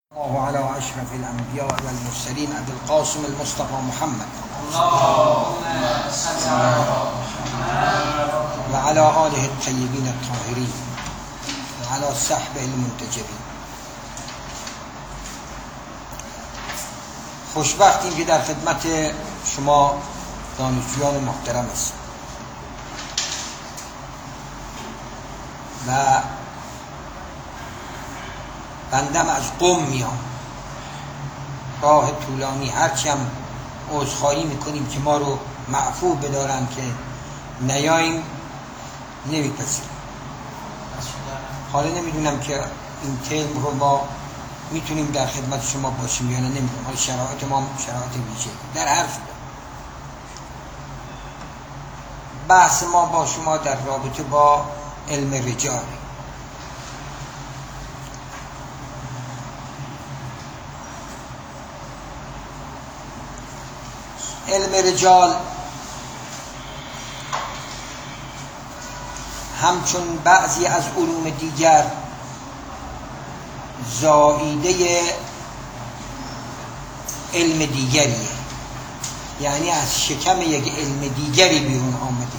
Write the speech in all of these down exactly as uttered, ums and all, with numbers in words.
الله على أشرف الأنبياء والمرسلين أبي القاسم المصطفى محمد اللهم صل على محمد وعلى آله الطيبين الطاهرين وعلى صحبه المنتجبين. خوشبختیم که در خدمت شما دانشجویان محترم است و بندم از قم میام. راه طولانی، هرچی هم عذرخواهی میکنیم که ما رو معفو بدارن که نیاییم، نمیپذیریم. حالا نمیدونم که این ترم رو ما میتونیم در خدمت شما باشیم یا نه، نمیدونم. حالا شرایط ما شرایط ویژه در هر صورت. بحث ما با شما در رابطه با علم رجال. علم رجال همچون بعضی از علوم دیگر زائیده علم دیگریه، یعنی از شکم یک علم دیگری بیرون آمده.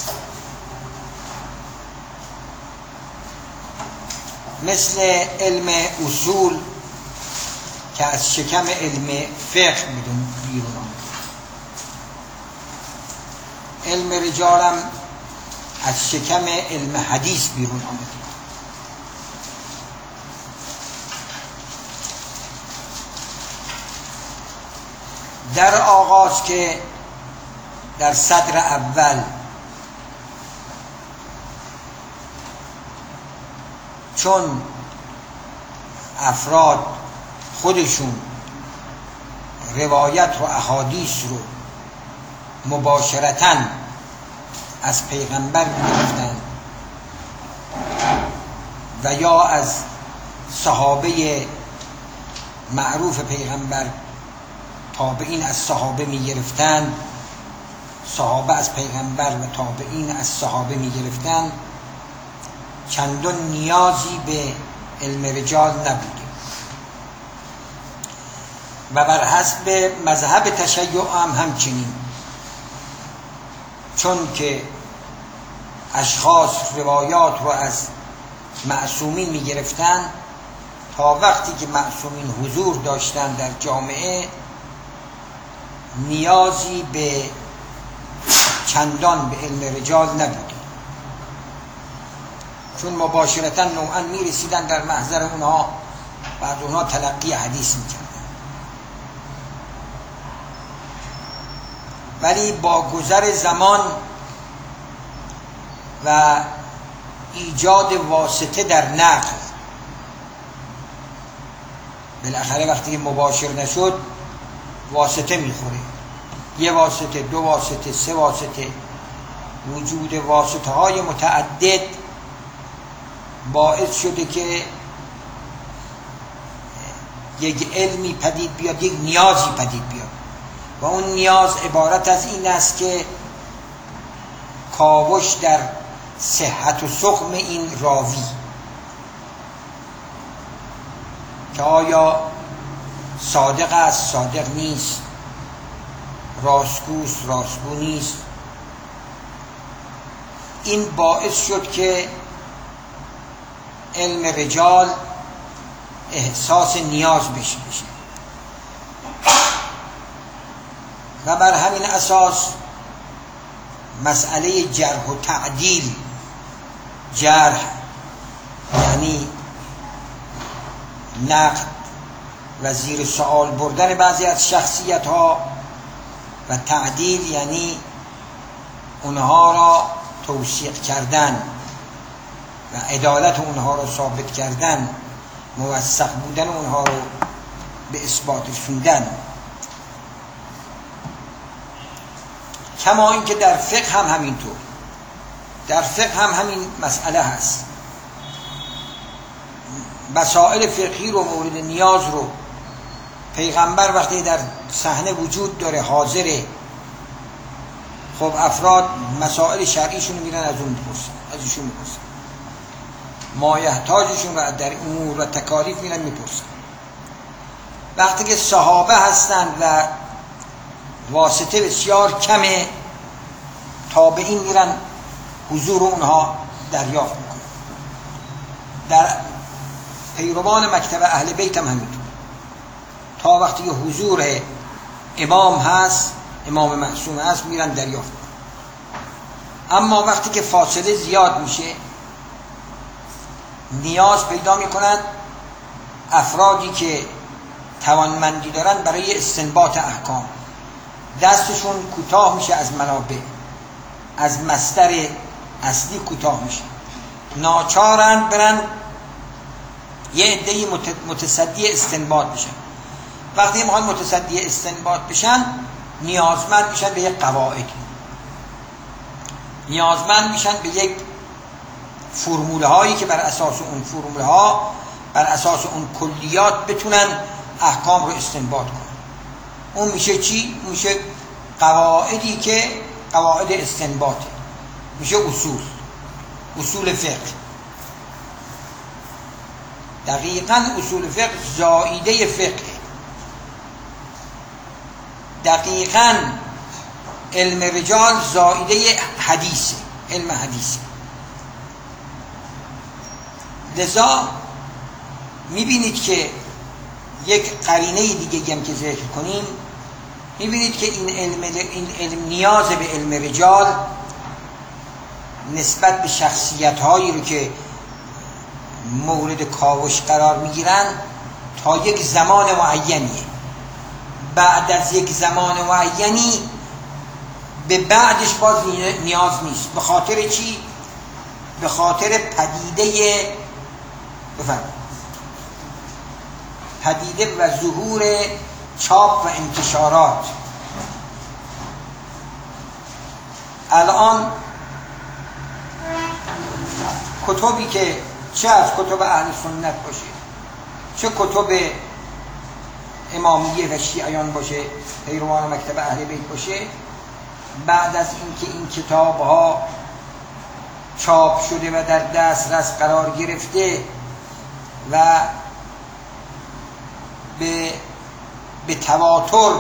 مثل علم اصول که از شکم علم فقه بیرون آمده. علم رجالم از شکم علم حدیث بیرون آمده. در آغاز که در صدر اول چون افراد خودشون روایت و احادیث رو مباشرتاً از پیغمبر گرفتن و یا از صحابه معروف پیغمبر، تابعین از صحابه می گرفتن، صحابه از پیغمبر و تابعین از صحابه می گرفتن، چندان نیازی به علم رجال نبوده و بر حسب مذهب تشیع هم همچنین، چون که اشخاص روایات رو از معصومین می گرفتن، تا وقتی که معصومین حضور داشتن در جامعه نیازی به چندان به علم رجال نبوده، چون مباشرتا نوعا می رسیدن در محضر اونها و از اونها تلقی حدیث می کردن. ولی با گذر زمان و ایجاد واسطه در نقل، بالاخره وقتی مباشر نشد واسطه میخوره، یه واسطه، دو واسطه، سه واسطه. وجود واسطه های متعدد باعث شده که یک علمی پدید بیاد، یک نیازی پدید بیاد و اون نیاز عبارت از این است که کاوش در صحت و سقم این راوی، که آیا صادق است، صادق نیست، راستگوست، راستگو نیست. این باعث شد که علم رجال احساس نیاز بشه بشه و بر همین اساس مسئله جرح و تعدیل، جرح یعنی نقد و زیر سوال بردن بعضی از شخصیت ها، و تعدیل یعنی اونها را توثیق کردن و عدالت اونها را ثابت کردن، موثق بودن اونها رو به اثبات رسوندن. کما اینکه در فقه هم همینطور، در فقه هم همین مسئله هست. مسائل فقهی رو، مورد نیاز رو پیغمبر وقتی در صحنه وجود داره، حاضره، خب افراد مسائل شرعیشون میرن از اون میپرسن، از ایشون میپرسن، مایحتاجشون رو در امور و تکالیف میرن میپرسن. وقتی که صحابه هستند و واسطه بسیار کمه، تابعین میرن حضور اونها دریافت میکنن. در پیروان مکتب اهل بیت هم همینطور، تا وقتی که حضور امام هست، امام معصوم هست، میرن دریافت میکنن. اما وقتی که فاصله زیاد میشه، نیاز پیدا میکنن افرادی که توانمندی دارن برای استنباط احکام، دستشون کوتاه میشه از منابع، از مصدر اصلی کوتاه میشه، ناچارن برن یه عده‌ای متصدی استنباط بشن. وقتی میخوان متصدی استنباط بشن، نیازمند میشن به یک قواعد، نیازمند میشن به یک فرموله هایی که بر اساس اون فرموله ها، بر اساس اون کلیات بتونن احکام رو استنباط کنن. اون میشه چی؟ میشه قواعدی که قواعد استنباطه، میشه اصول، اصول فقه. دقیقاً اصول فقه زائیده فقه، دقیقاً علم رجال زائیده حدیثه، علم حدیثه. لذا میبینید که یک قرینه دیگه هم که ذکر کنیم، میبینید که این علم, این علم نیاز به علم رجال نسبت به شخصیت هایی رو که مورد کاوش قرار میگیرن تا یک زمان معینیه. بعد از یک زمان معینی به بعدش باز نیاز نیست. به خاطر چی؟ به خاطر پدیده بفرمایید پدیده و ظهور چاپ و انتشارات. الان کتبی که چه از کتب اهل سنت باشه، چه کتب امامیه و شیعیان باشه، پیروان مکتب اهل بیت باشه، بعد از اینکه این کتاب ها چاپ شده و در دسترس قرار گرفته و به به تواتر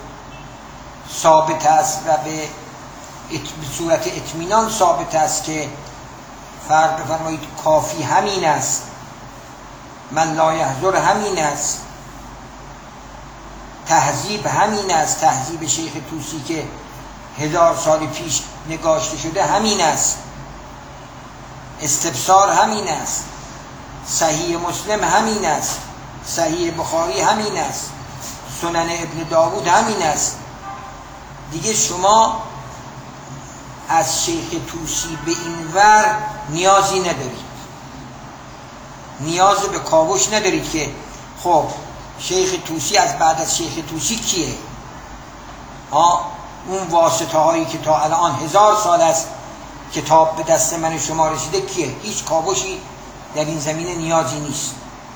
ثابت است و به صورت اطمینان ثابت است که فرق بفرمایید کافی همین است، من لا یحضر همین است، تهذیب همین است، تهذیب شیخ طوسی که هزار سال پیش نگاشته شده همین است، استبصار همین است، صحیح مسلم همین است، صحیح بخاری همین است، سنن ابن داود همین است. دیگه شما از شیخ طوسی به این ور نیازی ندارید، نیاز به کاوش ندارید که خب شیخ طوسی از بعد از شیخ طوسی کیه؟ ها اون واسطه هایی که تا الان هزار سال است کتاب به دست من شما رسیده کیه؟ هیچ کاوشی در این زمینه نیازی نیست.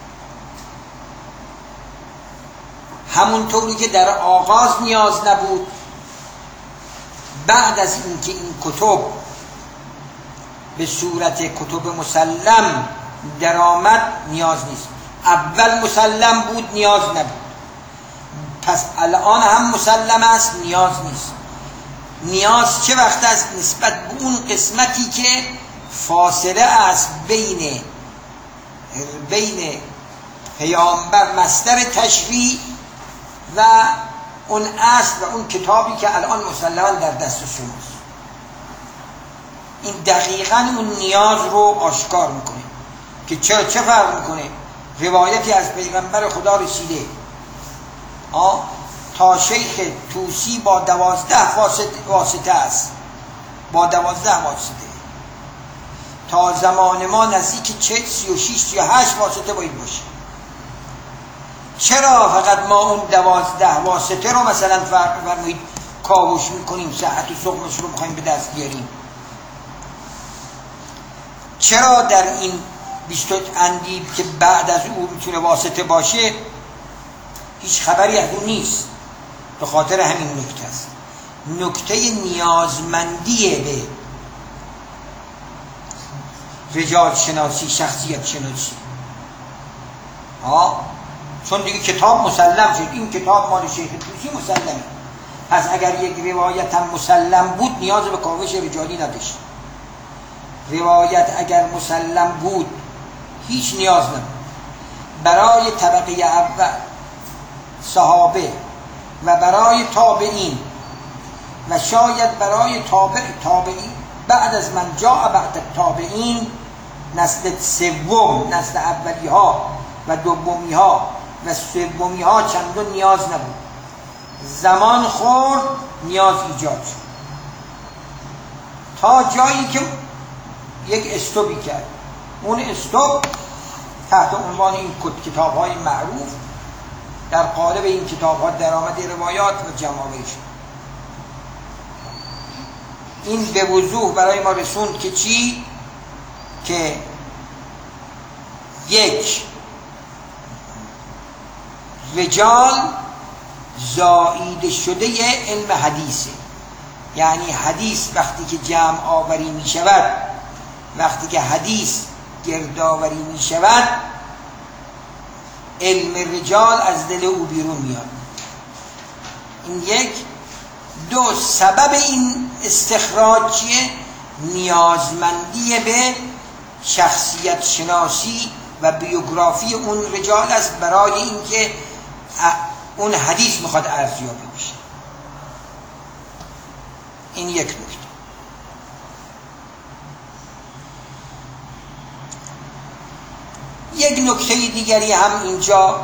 همونطوری که در آغاز نیاز نبود، بعد از اینکه این کتب به صورت کتب مسلم درآمد نیاز نیست. اول مسلم بود نیاز نبود، پس الان هم مسلم است نیاز نیست. نیاز چه وقت است؟ نسبت به اون قسمتی که فاصله است بین بین پیامبر مصدر تشریع و اون اصل و اون کتابی که الان مسلما در دست شماست. این دقیقاً اون نیاز رو آشکار میکنه که چه چه فرق میکنه. روایتی از پیغمبر خدا رسیده آه تا شیخ طوسی با دوازده واسطه است، با دوازده واسطه. تا زمان ما نزدیک چه سی و شیش سی و هشت واسطه باید باشه. چرا فقط ما اون دوازده واسطه رو مثلا فرق فرمایید کاوش میکنیم، صحت و سقمش رو بخوایم به دست بیاریم؟ چرا در این بیست اندی که بعد از او میتونه واسطه باشه هیچ خبری از اون نیست؟ به خاطر همین نکته است، نکته نیازمندی به رجال شناسی، شخصیت شناسی. آه چون دیگه کتاب مسلم شد، این کتاب مال شیخ طوسی مسلمه، پس اگر یک روایت هم مسلم بود نیاز به کاوش رجالی نداشت. روایت اگر مسلم بود هیچ نیاز نبود. برای طبقه اول صحابه و برای تابعین و شاید برای تابع تابعین بعد از من جاء بعد تابعین، نسل سوم، نسل اولی ها و دومی ها و سومی ها چندان نیاز نبود. زمان خورد نیاز ایجاد شد تا جایی که یک استوبی کرد. اون استوب تحت عنوان این کتاب های معروف در قالب این کتاب ها درآمد روایات و جماعه شد. این به وضوح برای ما رسوند که چی؟ که یک رجال زائیده شده علم حدیثه، یعنی حدیث وقتی که جمع آوری می شود، وقتی که حدیث گردآوری می شود، علم رجال از دل او بیرون میاد. این یک. دو، سبب این استخراج چیه؟ نیازمندی به شخصیت شناسی و بیوگرافی اون رجال است برای اینکه اون حدیث میخواد ارزیابی بشه. این یک نکته. یک نکته دیگری هم اینجا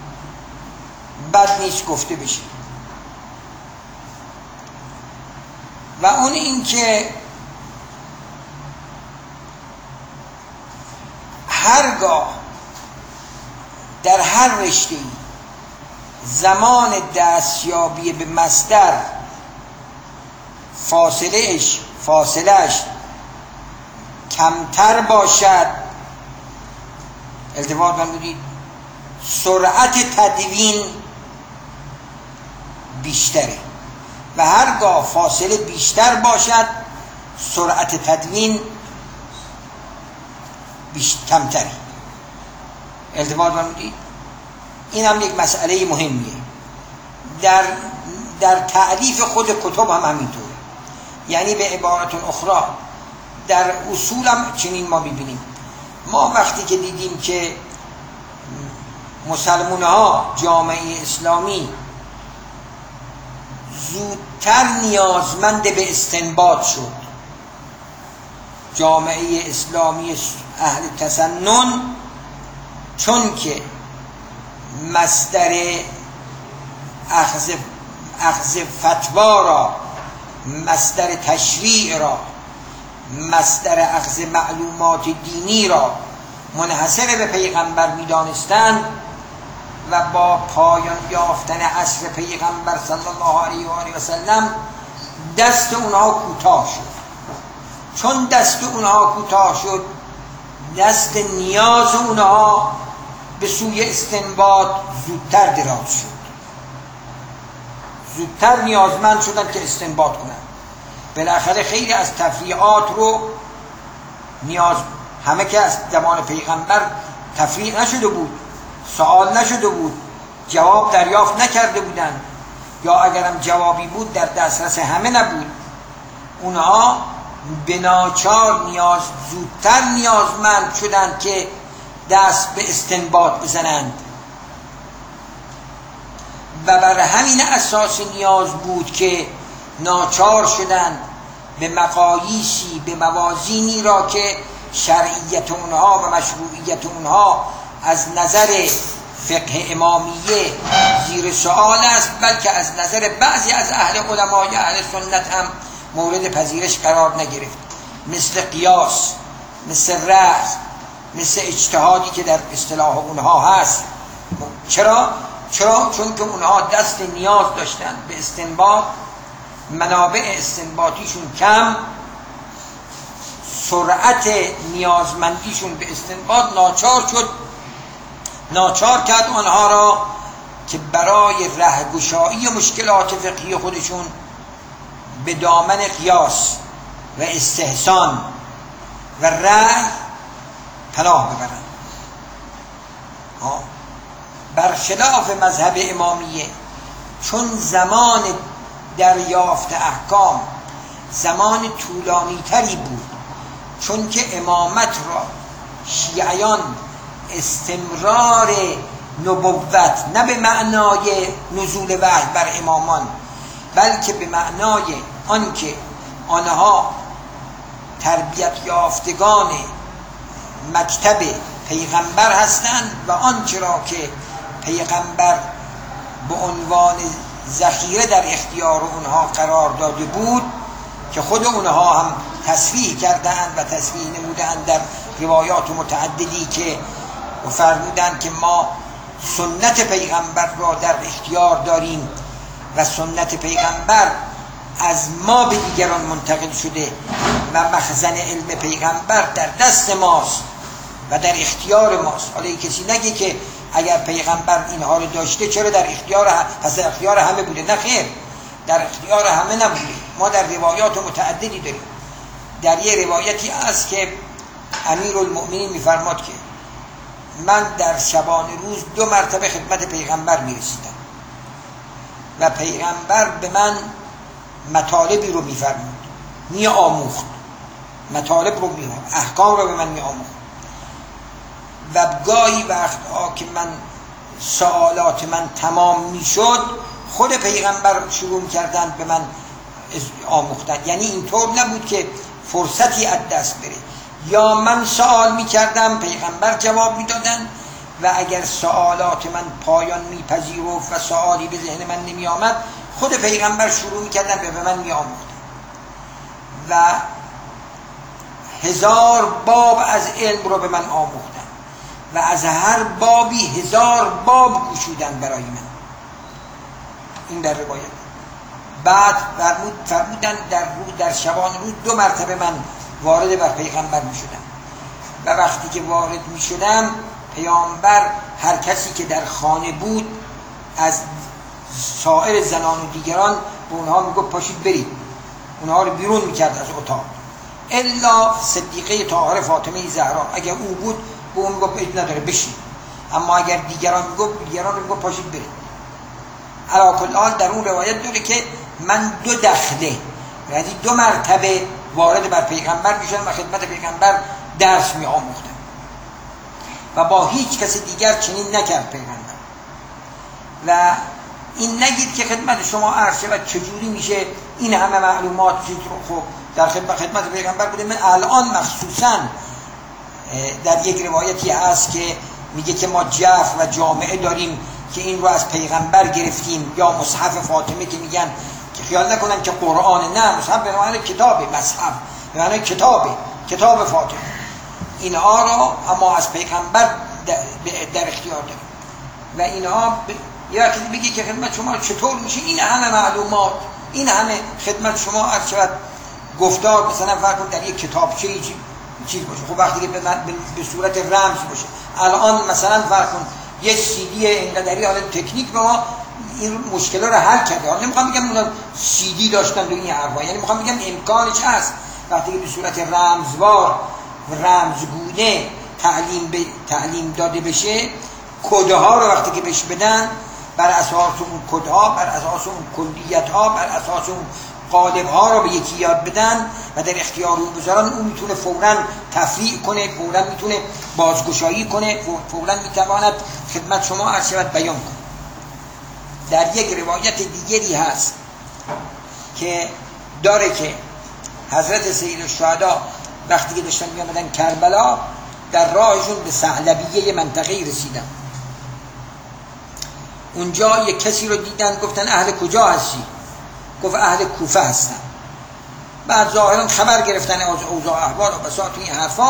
بد نیست گفته بشه و اون این که هرگاه در هر رشته‌ای زمان دستیابی به مصدر فاصلهش فاصلهش کمتر باشد، التفات فرمودید، سرعت تدوین بیشتره و هرگاه فاصله بیشتر باشد سرعت تدوین کمتره. التفات فرمودید. این هم یک مسئله مهمیه. در در تعریف خود کتب هم همینطوره. یعنی به عبارت اخرى در اصول هم چنین ما میبینیم. ما وقتی که دیدیم که مسلمان ها، جامعه اسلامی زودتر نیازمند به استنباط شد، جامعه اسلامی اهل تسنن، چون که مصدر اخذ اخذ فتوا را، مصدر تشریع را، مصدر اخذ معلومات دینی را منحصر به پیغمبر می دانستند و با پایان یافتن عصر پیغمبر صلی الله علیه و آله و سلم دست اونها کوتاه شد. چون دست اونها کوتاه شد، دست نیاز اونها به سوی استنباط زودتر دراز شد، زودتر نیازمند شدن که استنباط کنن. بالاخره خیلی از تفریعات رو نیاز، همه که از زمان پیغمبر تفریع نشده بود، سوال نشده بود، جواب دریافت نکرده بودن، یا اگرم جوابی بود در دسترس همه نبود. اونها به ناچار نیاز زودتر نیازمند شدند که دست به استنباط بزنند و بر همین اساس نیاز بود که ناچار شدند به مقاییسی، به موازینی را که شرعیت اونها و مشروعیت اونها از نظر فقه امامیه زیر سؤال است، بلکه از نظر بعضی از اهل علمای اهل سنت هم مورد پذیرش قرار نگرفت، مثل قیاس، مثل رأی، مثل اجتهادی که در اصطلاح اونها هست. چرا؟ چرا؟ چون که اونها دست نیاز داشتن به استنباط، منابع استنباطیشون کم، سرعت نیازمندیشون به استنباط ناچار شد، ناچار کرد آنها را که برای رهگشایی مشکلات فقهی خودشون به دامن قیاس و استحسان و رأی پناه ببرند. برخلاف مذهب امامیه، چون زمان دریافت احکام زمان طولانی تری بود، چون که امامت را شیعیان استمرار نبوت نه به معنای نزول وحی بر امامان، بلکه به معنای آنکه آنها تربیت یافتگان مکتب پیغمبر هستند و آنچه را که پیغمبر به عنوان ذخیره در اختیار اونها قرار داده بود که خود اونها هم تصریح کردند و تصریح نمودند در روایات متعددی که فرمودند که ما سنت پیغمبر را در اختیار داریم و سنت پیغمبر از ما به دیگران منتقل شده و مخزن علم پیغمبر در دست ماست و در اختیار ماست. حالا کسی نگه که اگر پیغمبر اینها رو داشته چرا در اختیار هم... پس در اختیار همه بوده؟ نه خیر، در اختیار همه نبوده. ما در روایات متعددی داریم. در یه روایتی است که امیرالمؤمنین میفرماد که من در شبانه روز دو مرتبه خدمت پیغمبر میرسیدم و پیغمبر به من مطالبی رو میفرمود، می آموخت، مطالب رو می آموخت، احکام رو به من می آموخت و گاهی وقتها که من سوالات من تمام می شد خود پیغمبر شروع کردن به من آموختن. یعنی اینطور نبود که فرصتی از دست بره، یا من سوال می کردم پیغمبر جواب می دادن و اگر سوالات من پایان می پذیرفت و سوالی به ذهن من نمی آمد خود پیغمبر شروع می کردن به من می آموختن و هزار باب از علم رو به من آموختن و از هر بابی هزار باب گشودن برای من. این در روایت. بعد فرمودن در روز در شبانه روز دو مرتبه من وارد بر پیغمبر می شدم و وقتی که وارد می شدم پیامبر هر کسی که در خانه بود از سایر زنان و دیگران به اونها می گفت پاشید برید، اونها رو بیرون می کرد از اتاق، الا صدیقه طاهره فاطمه زهرا اگر او بود به اون گفت ایت نداره بشید، اما اگر دیگران می گفت دیگران رو گفت پاشید برید. علی کل حال در اون روایت داره که من دو دخله یعنی دو مرتبه وارد بر پیغمبر می شدم و خدمت پیغمبر درس می آموختم و با هیچ کس دیگر چنین نکرد پیغمبر. و این نگید که خدمت شما عرض شود چجوری میشه این همه معلومات چیز رو خب در خدمت خدمت پیغمبر بوده. من الان مخصوصا در یک روایتی هست که میگه که ما جعف و جامعه داریم که این رو از پیغمبر گرفتیم، یا مصحف فاطمه که میگن که خیال نکنن که قرآن، نه، مصحف به معنی کتابه، مصحف به معنی کتابه، کتاب فاطمه. اینها رو اما از پیغمبر در اختیار داریم و اینها ب... یه وقتی بگی که خدمت شما چطور میشه این همه معلومات، این همه خدمت شما عرض شود گفتار مثلا فرض کن در یک کتابچه چیز باشه، خب وقتی که به, به صورت رمز باشه. الان مثلا فرض کن یه سی دی اینقدری، حالا تکنیک به ما این مشکلات رو حل کرده. حالا نمیخوام بگم اونا سی دی داشتن و این حرفا، یعنی میخوام بگم امکانش هست وقتی که به صورت رمزوار و رمزگونه تعلیم به تعلیم داده بشه، کدها رو وقتی که بهش بدن بر اساس اون کدها، بر اساس اون کلیت‌ها، بر اساس اون قالب‌ها رو به یکی یاد بدن و در اختیار اون بذارن، اون میتونه فوراً تفریع کنه، فوراً میتونه بازگشایی کنه، فوراً میتواند خدمت شما عرض شود بیان کنه. در یک روایت دیگری هست که داره که حضرت سید الشهدا وقتی که داشتن میامدن کربلا در راهشون به ثعلبیه منطقه‌ای رسیدن. اونجا یک کسی رو دیدن، گفتن اهل کجا هستی؟ گفت اهل کوفه هستم. بعد ظاهرا خبر گرفتن از اوضاع احوال و بساط این حرفا.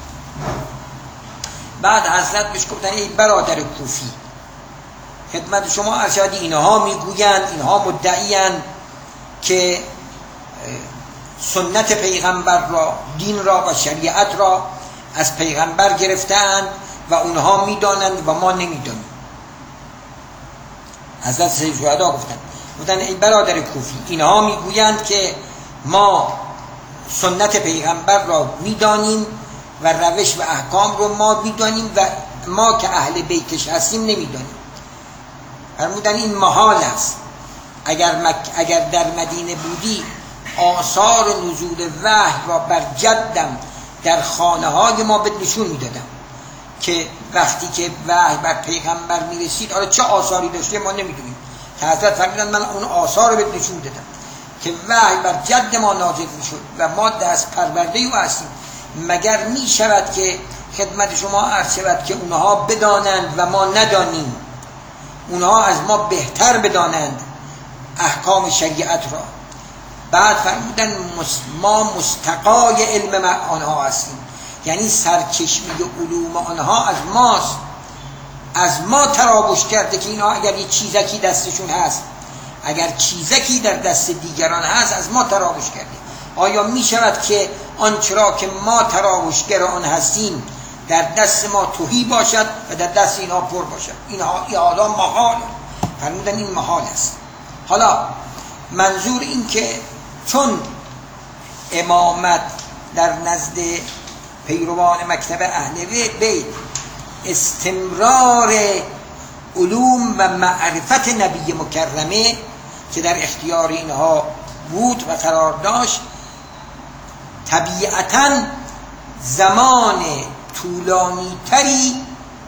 بعد حضرت بهش گفتن ای برادر کوفی، خدمت شما ارشادی اینها میگویند، اینها مدعیند که سنت پیغمبر را، دین را و شریعت را از پیغمبر گرفتند و اونها میدانند و ما نمیدانیم. حضرت سید شهدا گفتن گفتن ای برادر کوفی، اینها میگویند که ما سنت پیغمبر را میدانیم و روش و احکام رو ما میدانیم و ما که اهل بیتش هستیم نمیدانیم. فرمودن این محال است. اگر, مک... اگر در مدینه بودی آثار نزول وحی را بر جدم در خانه های ما بهت نشون میدادم که وقتی که وحی بر پیغمبر میرسید حالا چه آثاری داشته ما نمیدونیم. که حضرت فرمودن من اون آثار رو بهت نشون دادم که وحی بر جد ما نازل میشد و ما دست پرورده او هستیم. مگر می شود که خدمت شما عرض شود که اونها بدانند و ما ندانیم، اونها از ما بهتر بدانند احکام شریعت را. بعد فرمودن ما مستقای علم آنها هستیم، یعنی سرچشمه علوم آنها از ماست، از ما تراوش کرده که اینها اگر یه چیزکی دستشون هست، اگر چیزکی در دست دیگران هست از ما تراوش کرده. آیا می شود که آنچرا که ما تراوشگر آن هستیم در دست ما تهی باشد و در دست اینها پر باشد؟ اینها حالا محال. فرمودن این محال است. حالا منظور این که چون امامت در نزد پیروان مکتب اهل بیت استمرار علوم و معرفت نبی مکرمه که در اختیار اینها بود و قرار داشت، طبیعتاً زمان طولانی تری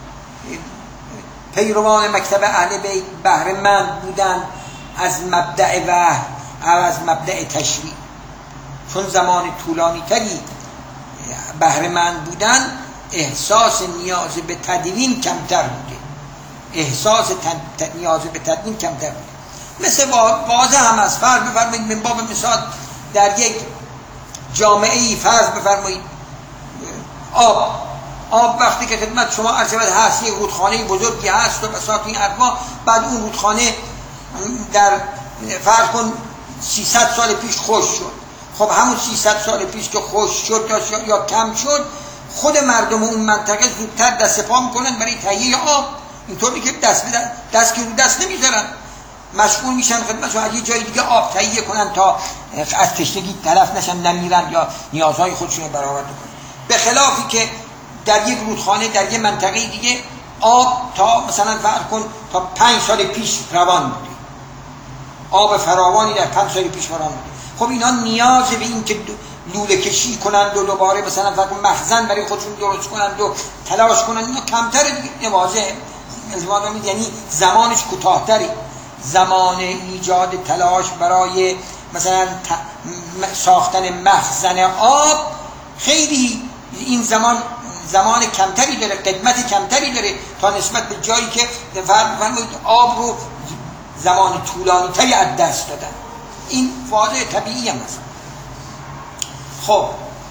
پیروان مکتب اهل بیت بهره مند بودن از مبدأ وحی و از مبدأ تشریع. چون زمان طولانی تری بهره مند بودن، احساس نیاز به تدوین کمتر بوده، احساس تد... نیاز به تدوین کمتر بوده. مثل واضح هم از فرض بفرمایید من باب مثال در یک جامعه ای فرض بفرمایید آب آب وقتی که خدمت شما عرض شود هست یک رودخانه بزرگی هست و بساط این اربا، بعد اون رودخانه در فرض کن سیصد سال پیش خوش شد. خب همون سیصد سال پیش که خوش شد یا, یا کم شد، خود مردم اون منطقه زودتر دست پا میکنن برای تهیه آب، اینطوری که دست بدن دست که رو دست نمیذارن، مشغول میشن خدمت از یه جای دیگه آب تهیه کنن تا از تشنگی طرف نشن، نمیرن یا نیازهای خودشون رو برآورده کنن. به خلافی که در یک رودخانه در یک منطقه دیگه آب تا مثلا فرض کن تا پنج سال پیش روان بوده، آب فراوانی در پنج سال پیش فراوان بوده. خب اینا نیاز به این که لوله کشی کنند و دوباره مثلا فرض کن مخزن برای خودشون درست کنند و تلاش کنند، اینا کمتر نوازه ازوان، یعنی زمانش کوتاه‌تره. زمان ایجاد تلاش برای مثلا ساختن مخزن آب خیلی این زمان زمان کمتری داره، قدمت کمتری داره تا نسبت به جایی که فرمایید آب رو زمان طولانی تری از دست دادن. این واضح طبیعی هم هست. خب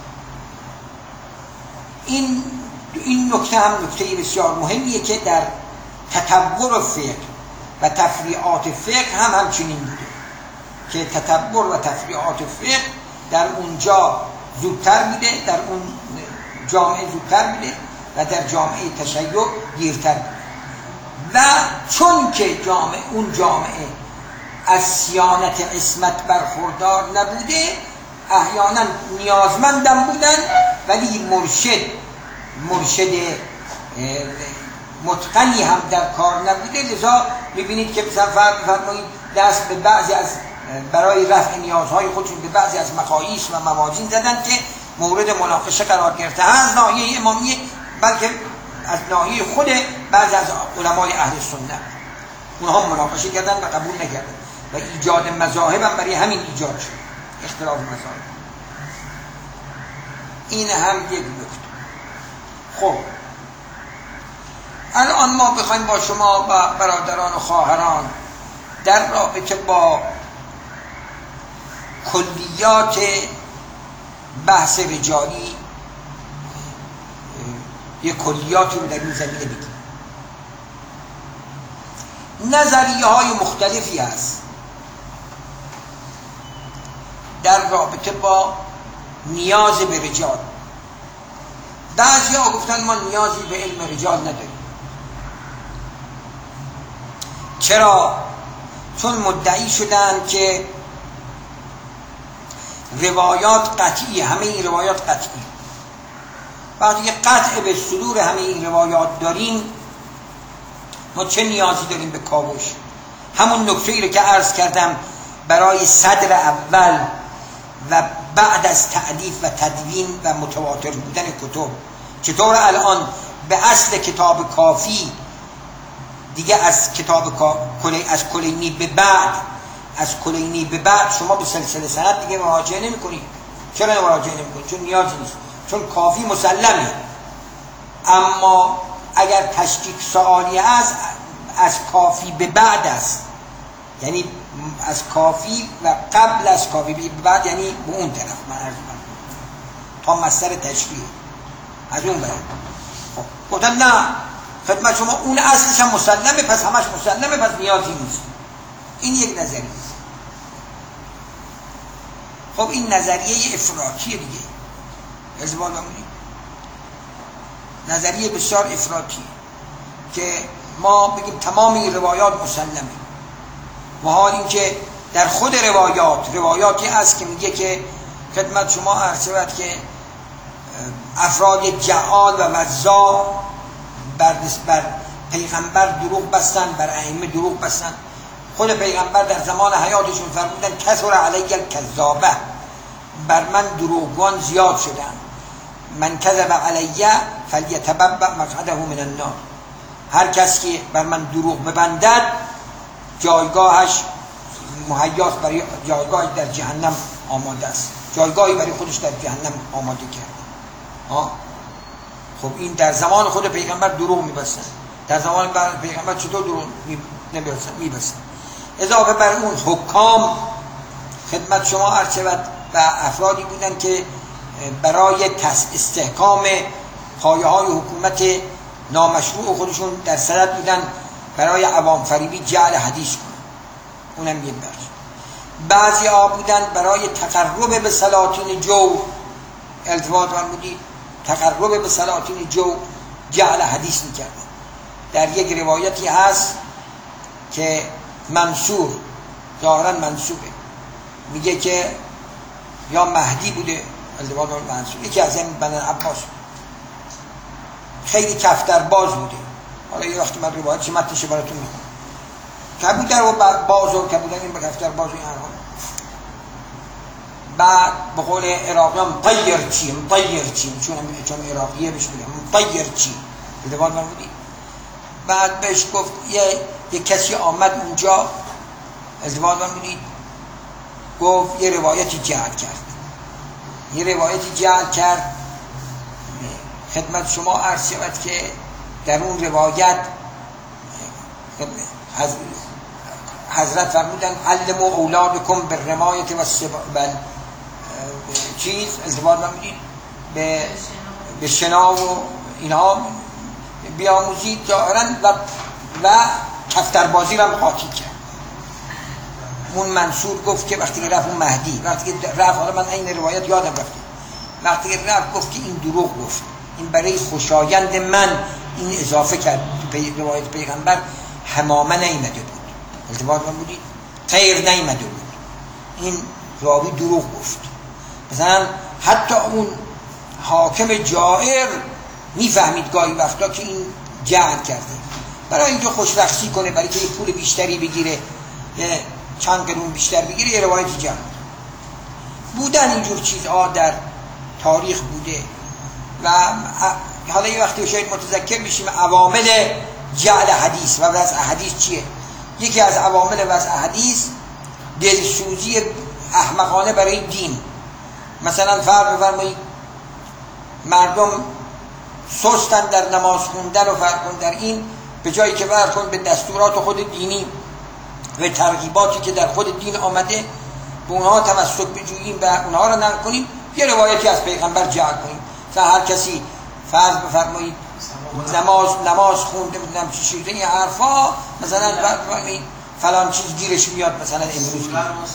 این این نکته هم نکته بسیار مهمیه که در تطور فقه و تفریعات فقه هم همچنین بوده که تطور و تفریعات فقه در اونجا زودتر بوده، در اون جامعه زودتر بوده و در جامعه تشیع دیرتر بوده. و چون که جامعه اون جامعه از صیانت عصمت برخوردار نبوده، احیانا نیازمندم بودن ولی مرشد مرشد متقنی هم در کار نبوده. لذا میبینید که مثلا فرمایید دست به بعضی از برای رفع نیازهای خودشون به بعضی از مقاییس و موازین زدن که مورد مناقشه قرار گرفته از ناحیه امامیه، بلکه از ناحیه خود بعضی از علمای اهل سنت. اونها مناقشه کردن و قبول نکردن و ایجاد مذاهب هم برای همین ایجاد شد، اختلاف مذاهب. این هم یک نکته. خب الان ما بخوایم با شما و برادران و خواهران در رابطه با کلیات بحث رجالی یک کلیاتی رو در این زمینه بگیم. نظریه های مختلفی هست در رابطه با نیاز به رجال. بعضی ها گفتن ما نیازی به علم رجال نداریم. چرا؟ چون مدعی شدن که روایات قطعی، همه این روایات قطعی. وقتی که قطع به صدور همه این روایات داریم، ما چه نیازی داریم به کاوش؟ همون نکته‌ای رو که عرض کردم برای صدر اول و بعد از تألیف و تدوین و متواتر بودن کتب. چطور الان به اصل کتاب کافی دیگه از کتاب از کلینی به بعد از کلینی به بعد شما به سلسله سند دیگه مراجعه نمی کنید. چرا مراجعه نمی کنید؟ چون نیازی نیست، چون کافی مسلمه. اما اگر تشکیک سوالی است از کافی به بعد است، یعنی از کافی و قبل از کافی به بعد، یعنی به اون طرف من عرض کنم تا مصدر تشریح از اون برد. گفتن نه خدمت شما اون اصلش هم مسلمه، پس همش مسلمه، پس نیازی نیست. این یک نظریه است. خب این نظریه افراطیه دیگه. ازبال بمونید نظریه بسیار افراطیه که ما بگیم تمام این روایات مسلمه، و حال این که در خود روایات روایاتی است که میگه که خدمت شما عرض شود که افراد جعال و وزا بر, بر پیغمبر دروغ بستن، بر ائمه دروغ بستن. خود پیغمبر در زمان حیاتشون فرمودن کثر علی الکذابه، بر من دروغگوان زیاد شدن، من کذب علی فلیتبوأ مقعده من النار. هر کس که بر من دروغ ببندد جایگاهش مهیاست، برای جایگاهی در جهنم آماده است، جایگاهی برای خودش در جهنم آماده کرده. ها خب این در زمان خود پیغمبر دروغ میبستن، در زمان پیغمبر چطور دروغ نمیبستن؟ میبستن. اضافه بر اون حکام خدمت شما عرض شود و افرادی بودن که برای استحکام پایه های حکومت نامشروع خودشون در صدد بودن برای عوام فریبی جعل حدیث کنن، اونم یه بخش. بعضی ها بودن برای تقرب به سلاطین جو، التفات فرمودید، تقرب به سلاطین جو جعل حدیث میکردن. در یک روایتی هست که منصور ظاهرا منصوبه، میگه که یا مهدی بوده التفات منصور، یکی از این بنی عباس، خیلی کفترباز بوده. حالا یه وقتی من روایتش متنش براتون میخونم. کبوتر و باز و کبوتر این به کفترباز و این حرفا. بعد به قول عراقیان طیر چی طیر چی، چون چون عراقیه بهش میگن طیر چی. التفات فرمودید. بعد بهش گفت یه یه کسی آمد اونجا، التفات فرمودید، گفت یه روایتی جعل کرد، یه روایتی جعل کرد. خدمت شما عرض شود که در اون روایت حضرت فرمودن علموا اولادکم بالرمایة و السباحة، چیز التفات فرمودید به به شنا و اینها بیاموزید ظاهرا و و کفتربازی را قاطی کرد. اون منصور گفت که وقتی رفت اون مهدی، وقتی که رفت، حالا من این روایت یادم رفت، وقتی که رفت گفت که این دروغ گفت، این برای خوشایند من این اضافه کرد. پی روایت پیغمبر همامه نیامده بود، التفات فرمودید، غیر نیامده بود، این راوی دروغ گفت. مثلا حتی اون حاکم جائر میفهمید گاهی وقتا که این جعل کرده، برای اینکه خوشرخصی کنه، برای اینکه پول بیشتری بگیره، یه چند قرون بیشتر بگیره، یه روایتی جعل بودن. اینجور چیزها در تاریخ بوده و حالا یه وقتی شاید متذکر میشیم عوامل جعل حدیث و وضع حدیث چیه. یکی از عوامل وضع حدیث دلسوزی احمقانه برای دین. مثلا فرض بفرمایید مردم سستن در نماز خوندن و فرق کن در این، به جایی که فرق کن به دستورات خود دینی و ترغیباتی که در خود دین آمده به اونها تمسک بجوییم و اونها را نقل کنیم، یه روایتی از پیغمبر جعل کنیم. مثلا هر کسی فرض بفرمایید نماز نماز خونده بودم چی شده این حرفا، مثلا بفرمایید فلان چیز گیرش میاد، مثلا امروز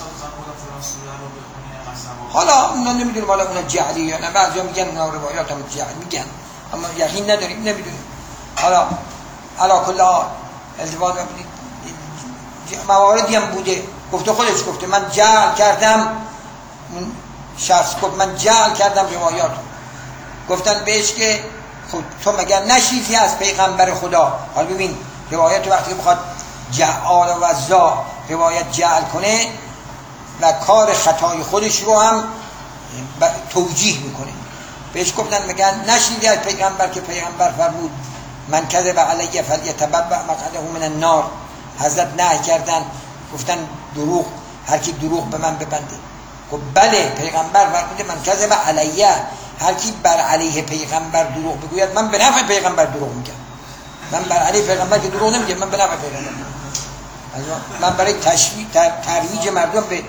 حالا اونا نمیدونیم حالا اونا جعلی یا نه، بعضیا میگن اونا روایات هم جعل میگن، اما یقین نداریم، نمیدونیم. حالا علا کل حال التفات ببینید مواردی هم بوده، گفته خودش گفته من جعل کردم، اون شخص گفت من جعل کردم روایات. گفتن بهش که خب تو مگر نشیدی از پیغمبر خدا؟ حالا ببین روایت وقتی بخواد جعال و وزا روایت جعل کنه و کار خطای خودش رو هم توجیه میکنه. بهش گفتن میگن نشنیدی از پیغمبر که پیغمبر فرمود من کذب علی فلیتبوأ مقعده من النار. حضرت نهی کردن گفتن دروغ، هر کی دروغ به من ببنده. خب بله پیغمبر فرموده من کذب علی، هر کی بر علیه پیغمبر دروغ بگوید من به نفع پیغمبر دروغ میگم. من بر علیه پیغمبر که دروغ نمیگم، من به نفع پیغمبر میگم. من برای تشویق ترویج مردم به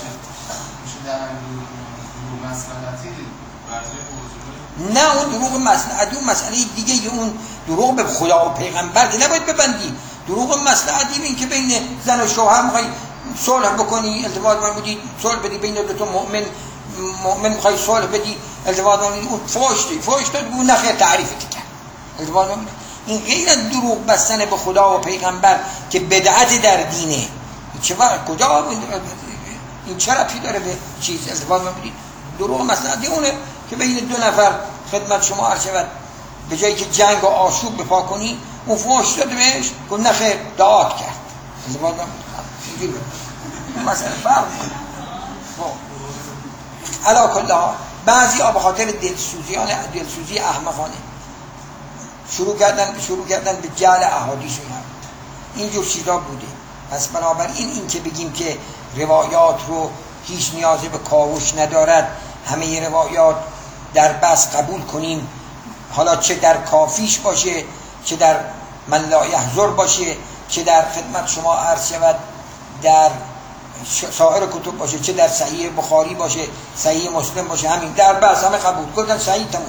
نه اون دروغ مصلحتی، اون مسئله دیگه، اون دروغ به خدا و پیغمبر که نباید ببندی. دروغ مصلحتی این که بین زن و شوهر میخوای صلح بکنی، ازدواج بکنی، صلح بدی بین دو تا مؤمن، مؤمن میخوای صلح بدی، ازدواج بکنی، اون فحش دی فحش داد اون نخیر تعریفت کرد. ازدواج بکنی این غیر از دروغ بستن به خدا و پیغمبر که بدعت در دینه. چه وقت کجا این چه ربطی داره به چیز ازدواج بکنی؟ دروغ مصلحتی اونه که بین دو نفر خدمت شما عرض شود به جایی که جنگ و آشوب بپا کنی اون فحش داد بهش که نخیر دعات کرد. ازدواج بکنی مثلا فرق علا کل ها. بعضی ها به خاطر دلسوزیان دلسوزی احمقانه شروع کردن شروع کردن به جعل احادیث اینجور چیزا بوده. پس بنابراین این که بگیم که روایات رو هیچ نیازی به کاوش ندارد، همه روایات در بس قبول کنیم، حالا چه در کافیش باشه، چه در من لا یحضر باشه، چه در خدمت شما عرض شود در سایر کتب باشه، چه در صحیح بخاری باشه، صحیح مسلم باشه، همین در بس همه قبول کردن، صحیح تموم.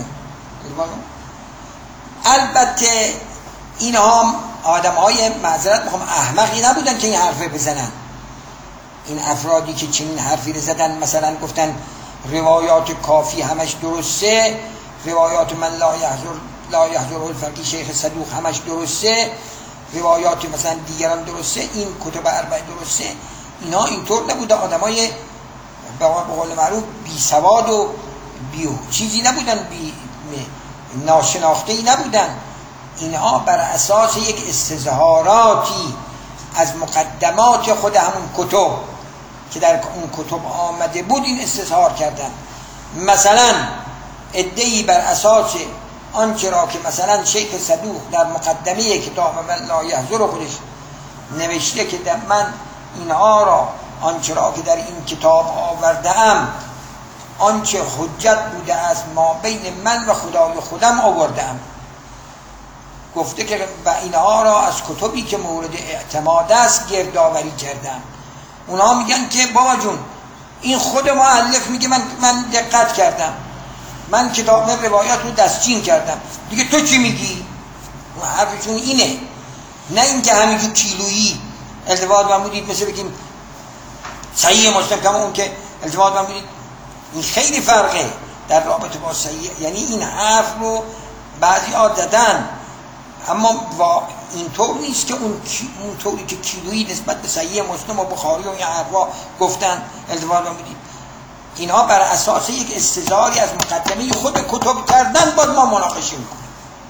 البته اینها آدم های معذرت میخوام احمقی نبودن که این حرفه بزنن. این افرادی که چنین حرفی رو زدن مثلا گفتن روایات کافی همش درسته، روایات من لا یحضر لا یحضر الفقیه شیخ صدوق همش درسته، روایات مثلا دیگران درسته، این کتب اربعه درسته. اینا اینطور نبوده، آدمای به قول معروف بی سواد و بی چیزی نبودن، بی ناشناخته‌ای نبودن. اینها بر اساس یک استظهاراتی از مقدمات خود همون کتب که در اون کتب آمده بود این استظهار کردن. مثلا ادعی بر اساس آنچه را که مثلا شیخ صدوق در مقدمه کتاب من لا یحضر خودش نوشته که من اینها را آنچه را که در این کتاب آورده‌ام آنچه حجت بوده از ما بین من و خدای خودم آورده‌ام. گفته که و اینها را از کتبی که مورد اعتماد است گردآوری کردم. اونها میگن که بابا جون این خود مؤلف میگه من من دقت کردم، من کتاب روایات رو دستچین کردم، دیگه تو چی میگی؟ اون حرفشون اینه، نه اینکه همینجور کیلویی التفات فرمودید مثل بگیم صحیح مسلم کما اون که التفات فرمودید. این خیلی فرقه در رابطه با صحیح. یعنی این حرف رو بعضی ها دادن، اما اینطور نیست که اون اونطوری که کیلویی نسبت به صحیح مسلم و بخاری و این حرفا گفتن التفات فرمودید. اینها بر اساس یک استظهاری از مقدمه خود کتب کردن باید ما مناقشه میکنیم.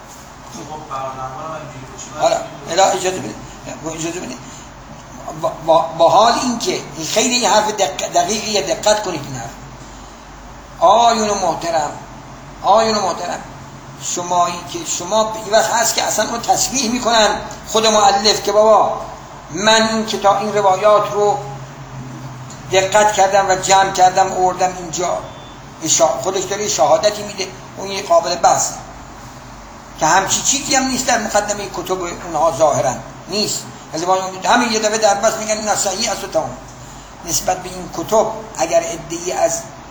حالا الا اجازه بده اجازه بده با, با حال اینکه این خیلی این حرف دق... دقیقی دقت کنید. این حرف آیون محترم آیون محترم شمایی که شما این وقت هست که اصلا اون تصریح میکنن خود مؤلف که بابا من این کتاب این روایات رو دقت کردم و جمع کردم آوردم اینجا، خودش داره شهادتی میده، اون یه قابل بحث که همچی چیزی هم نیست در مقدمه کتب اونها ظاهرا نیست. همین یه دفعه در بس میگن این صحیح است و تمام. نسبت به این کتب اگر ادعی از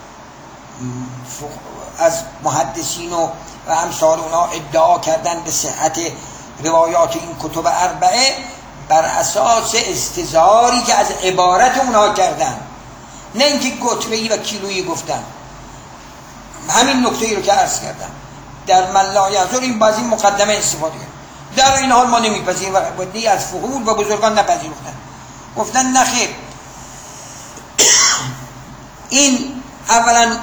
از محدثین و امثال اونها ادعا کردن به صحت روایات این کتب اربعه بر اساس استظهاری که از عبارت اونها کردن، نه اینکه گتره‌ای و کیلویی گفتن. همین نکته ای رو که عرض کردم در من لا یحضر این بعضی مقدمه استفاده کرد. در این حال ما نمیپذیریم و بدی از فحول و بزرگان نپذیرفتن، گفتن نخیر. این اولا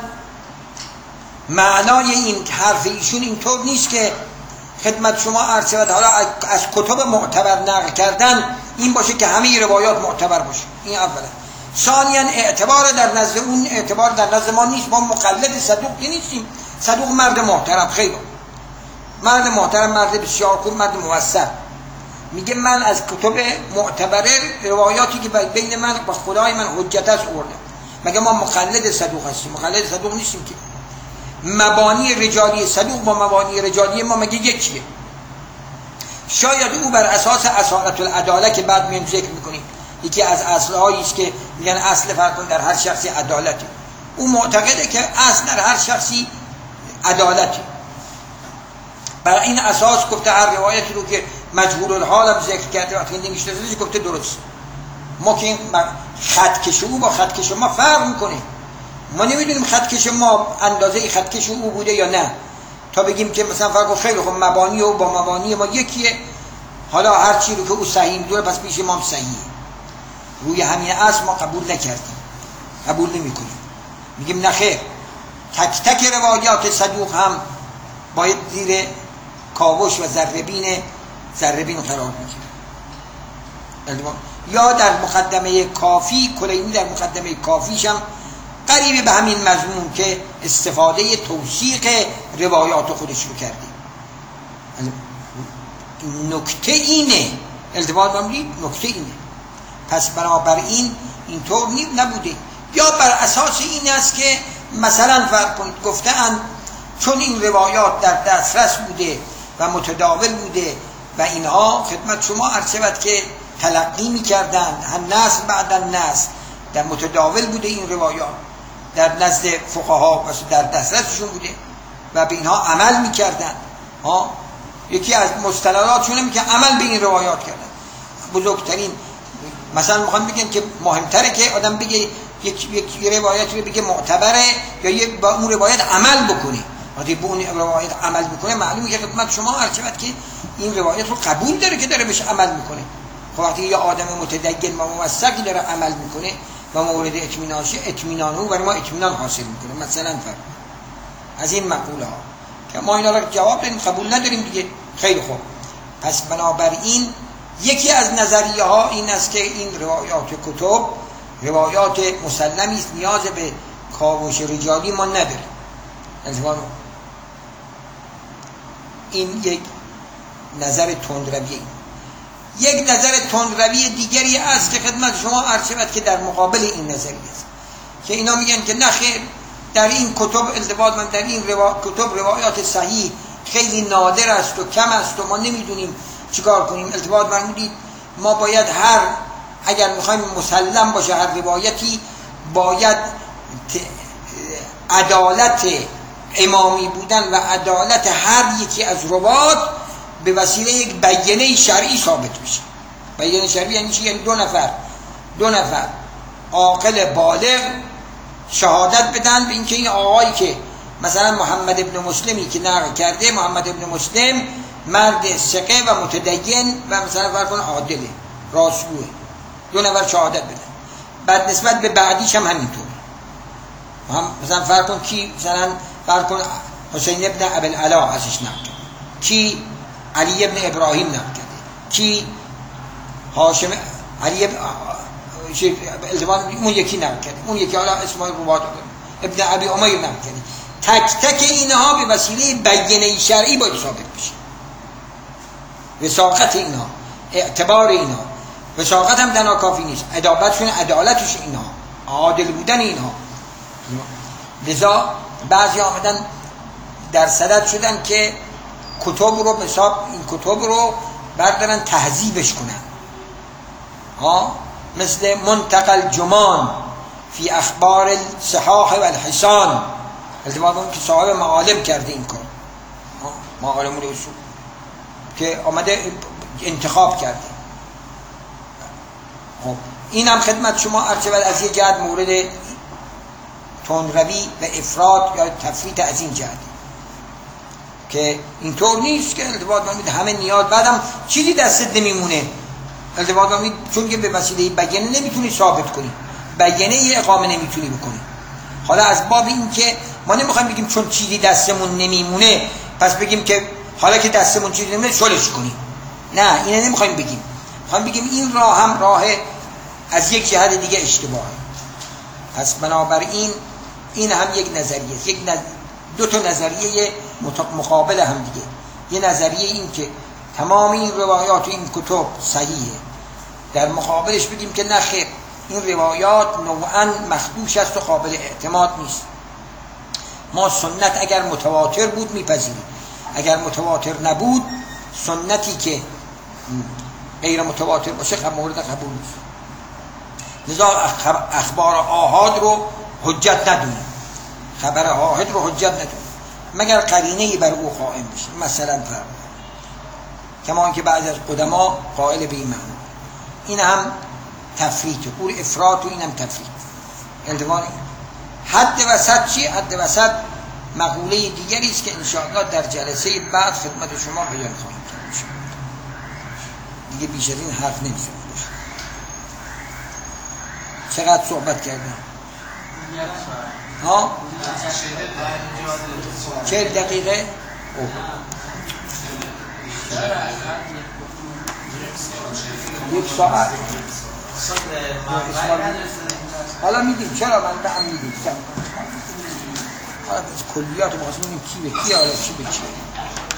معنای این حرف ایشون اینطور نیست که خدمت شما عرض شود حالا از کتب معتبر نقل کردن این باشه که همه روایات معتبر باشه. این اولا. ثانیا اعتبار در نزد اون اعتبار در نزد ما نیست، ما مقلد صدوق نیستیم. صدوق مرد محترم، خیلی مرد محترم، مرد بسیار خوب، مرد موثق. میگه من از کتب معتبره روایاتی که بین من و خدای من حجت است آوردم. مگه ما مقلد صدوق هستیم؟ مقلد صدوق نیستیم که. مبانی رجالی صدوق با مبانی رجالی ما مگه یکیه؟ شاید او بر اساس اصالت العداله که بعد میایم ذکر میکنیم، یکی از اصلهایی است که میگن اصل فرق در هر شخصی عدالتی، او معتقده که اصل در هر شخصی عدالتی. بر این اساس گفته هر روایتی رو که مجهول الحال هم ذکر کرده وقتی نمیشناسه گفته درست. ما که این خطکش او با خطکش ما فرق میکنه، ما نمیدونیم خطکش ما اندازه خطکش او بوده یا نه، تا بگیم که مثلا فرق خیلی خب مبانی او با مبانی ما یکیه، حالا هر چی رو که او صحیح میدونه پس پیش ما صحیحه. روی همین اصل ما قبول نکردیم، قبول نمیکنیم، میگیم نه خیر، تک تک روایات صدوق هم باید زیر کاوش و ذره‌بین ذره‌بین قرار بگیره. یا در مقدمه کافی، کلینی در مقدمه کافیش هم قریب به همین مضمون که استفاده توثیق روایات خودش رو کرده. نکته اینه، التفات نمیدید، نکته اینه. پس بنابراین اینطور نبوده. یا بر اساس این است که مثلا فرض کنید گفته‌اند چون این روایات در دسترس بوده و متداول بوده و اینها خدمت شما عرض شود که تلقی می‌کردند، هم نسل بعد نسل در متداول بوده این روایات، در نزد فقها و در دسترسشون بوده و به اینها عمل می‌کردند. ها یکی از مستنداتشون اینه که عمل به این روایات کردن. بزرگترین مثلا میخوام بگم که مهمتره که آدم بگه یک یک روایتی رو بگه معتبره یا یک با اون روایت عمل بکنه. وقتی به اون روایت عمل میکنه معلومه که خدمت شما عرض شود که این روایت رو قبول داره که داره بهش عمل میکنه. خب وقتی یه آدم متدین و موثقی داره عمل میکنه و مورد اطمینانشه، اطمینان او برای ما اطمینان حاصل میکنه. مثلا فرض از این مقوله ها که ما اینا رو جواب دادیم قبول نداریم دیگه. خیلی خوب، پس بنابراین یکی از نظریه ها این است که این روایات کتب روایات مسلمی است، نیاز به کاوش رجالی ما نداره. این یک نظر تندروی. یک نظر تندروی دیگری است که خدمت شما عرض شود که در مقابل این نظریه است که اینا میگن که نخیر، در این کتب التباط من در این روا... کتب روایات صحیح خیلی نادر است و کم است و ما نمیدونیم چیکار کنیم. التباط فرمودید ما باید هر اگر میخوایم مسلم باشه هر روایتی باید عدالت امامی بودن و عدالت هر یکی از روات به وسیله یک بیانیه شرعی ثابت بشه. بیانیه شرعی یعنی چی؟ یعنی دو نفر دو نفر عاقل بالغ شهادت بدن به اینکه این آقایی که مثلا محمد ابن مسلمی که نقل کرده، محمد ابن مسلم مرد ثقه و متدین و مثلا فرض کن عادله، راستگوه، دو نفر شهادت بدن. بعد نسبت به بعدیش هم همینطور. هم مثلا فرض کن کی مثلا فرض کن حسین ابن ابی العلا ازش نقل کرده، کی علی ابن ابراهیم نقل کرده، کی هاشم علی ابن الزمان اون یکی نقل کرده، اون یکی حالا اسمای روات ابن ابی امیر نقل کرده. تک تک اینها به وسیله بیانیه شرعی باید ثابت بشه. وثاقت اینها، اعتبار اینها، وثاقت هم دنا کافی نیست، عدالتشون، عدالتش اینها، عادل بودن اینها. لذا بعضی آمدن در صدد شدن که کتب رو به حساب این کتب رو بردارن تهذیبش کنن. ها مثل منتقل جمان فی اخبار الصحاح و الحسان، التماس اون که صاحب معالم کرده این کار، معالم اصول که آمده انتخاب کرده. خب این هم خدمت شما عرض شود از یه جهت مورد تندروی و افراط یا تفریط از این جهت که اینطور نیست که التباط مامید همه نیاز بعدم چیزی دستت نمیمونه. التباط مامید چون که به وسیله بیانیه نمیتونی ثابت کنی، بیانیه اقامه نمیتونی بکنی. حالا از باب این که ما نمیخوایم بگیم چون چیزی دستمون نمیمونه پس بگیم که حالا که دستمون چیزی نمیمونه شلش کنیم، نه اینه نمیخوایم بگیم. خواهیم بگیم این راه هم راه از یک جهت دیگه اشتباهه. پس بنابراین این هم یک نظریه است، یک نظ... دو تا نظریه مقابل هم دیگه. یه نظریه این که تمام این روایات و این کتب صحیحه، در مقابلش بگیم که نه خیر، این روایات نوعاً مخدوش است و قابل اعتماد نیست. ما سنت اگر متواتر بود میپذیریم، اگر متواتر نبود سنتی که غیر متواتر باشه خب مورد قبول نیست. لذا اخبار آحاد رو حجت ندونیم، خبر آحاد رو حجت ندونیم مگر قرینه‌ای بر او قائم بشه. مثلا فرض کما که بعضی از قدما قائل به این معنی. این هم تفریطه، اون افراط و این هم تفریط. التوان حد وسط چی؟ حد وسط مقوله دیگری است که انشاءالله در جلسه بعد خدمت شما بیان خواهیم کرد. دیگه بیش از این حرف نمی‌زنم. چقدر صحبت کردم؟ ها؟ چهل دقیقه؟ اوه. یک ساعت حالا میدیم. چرا من به هم میدیم؟ حالا کلیات رو بخواستم بگیم کی به کی، حالا چی به چی.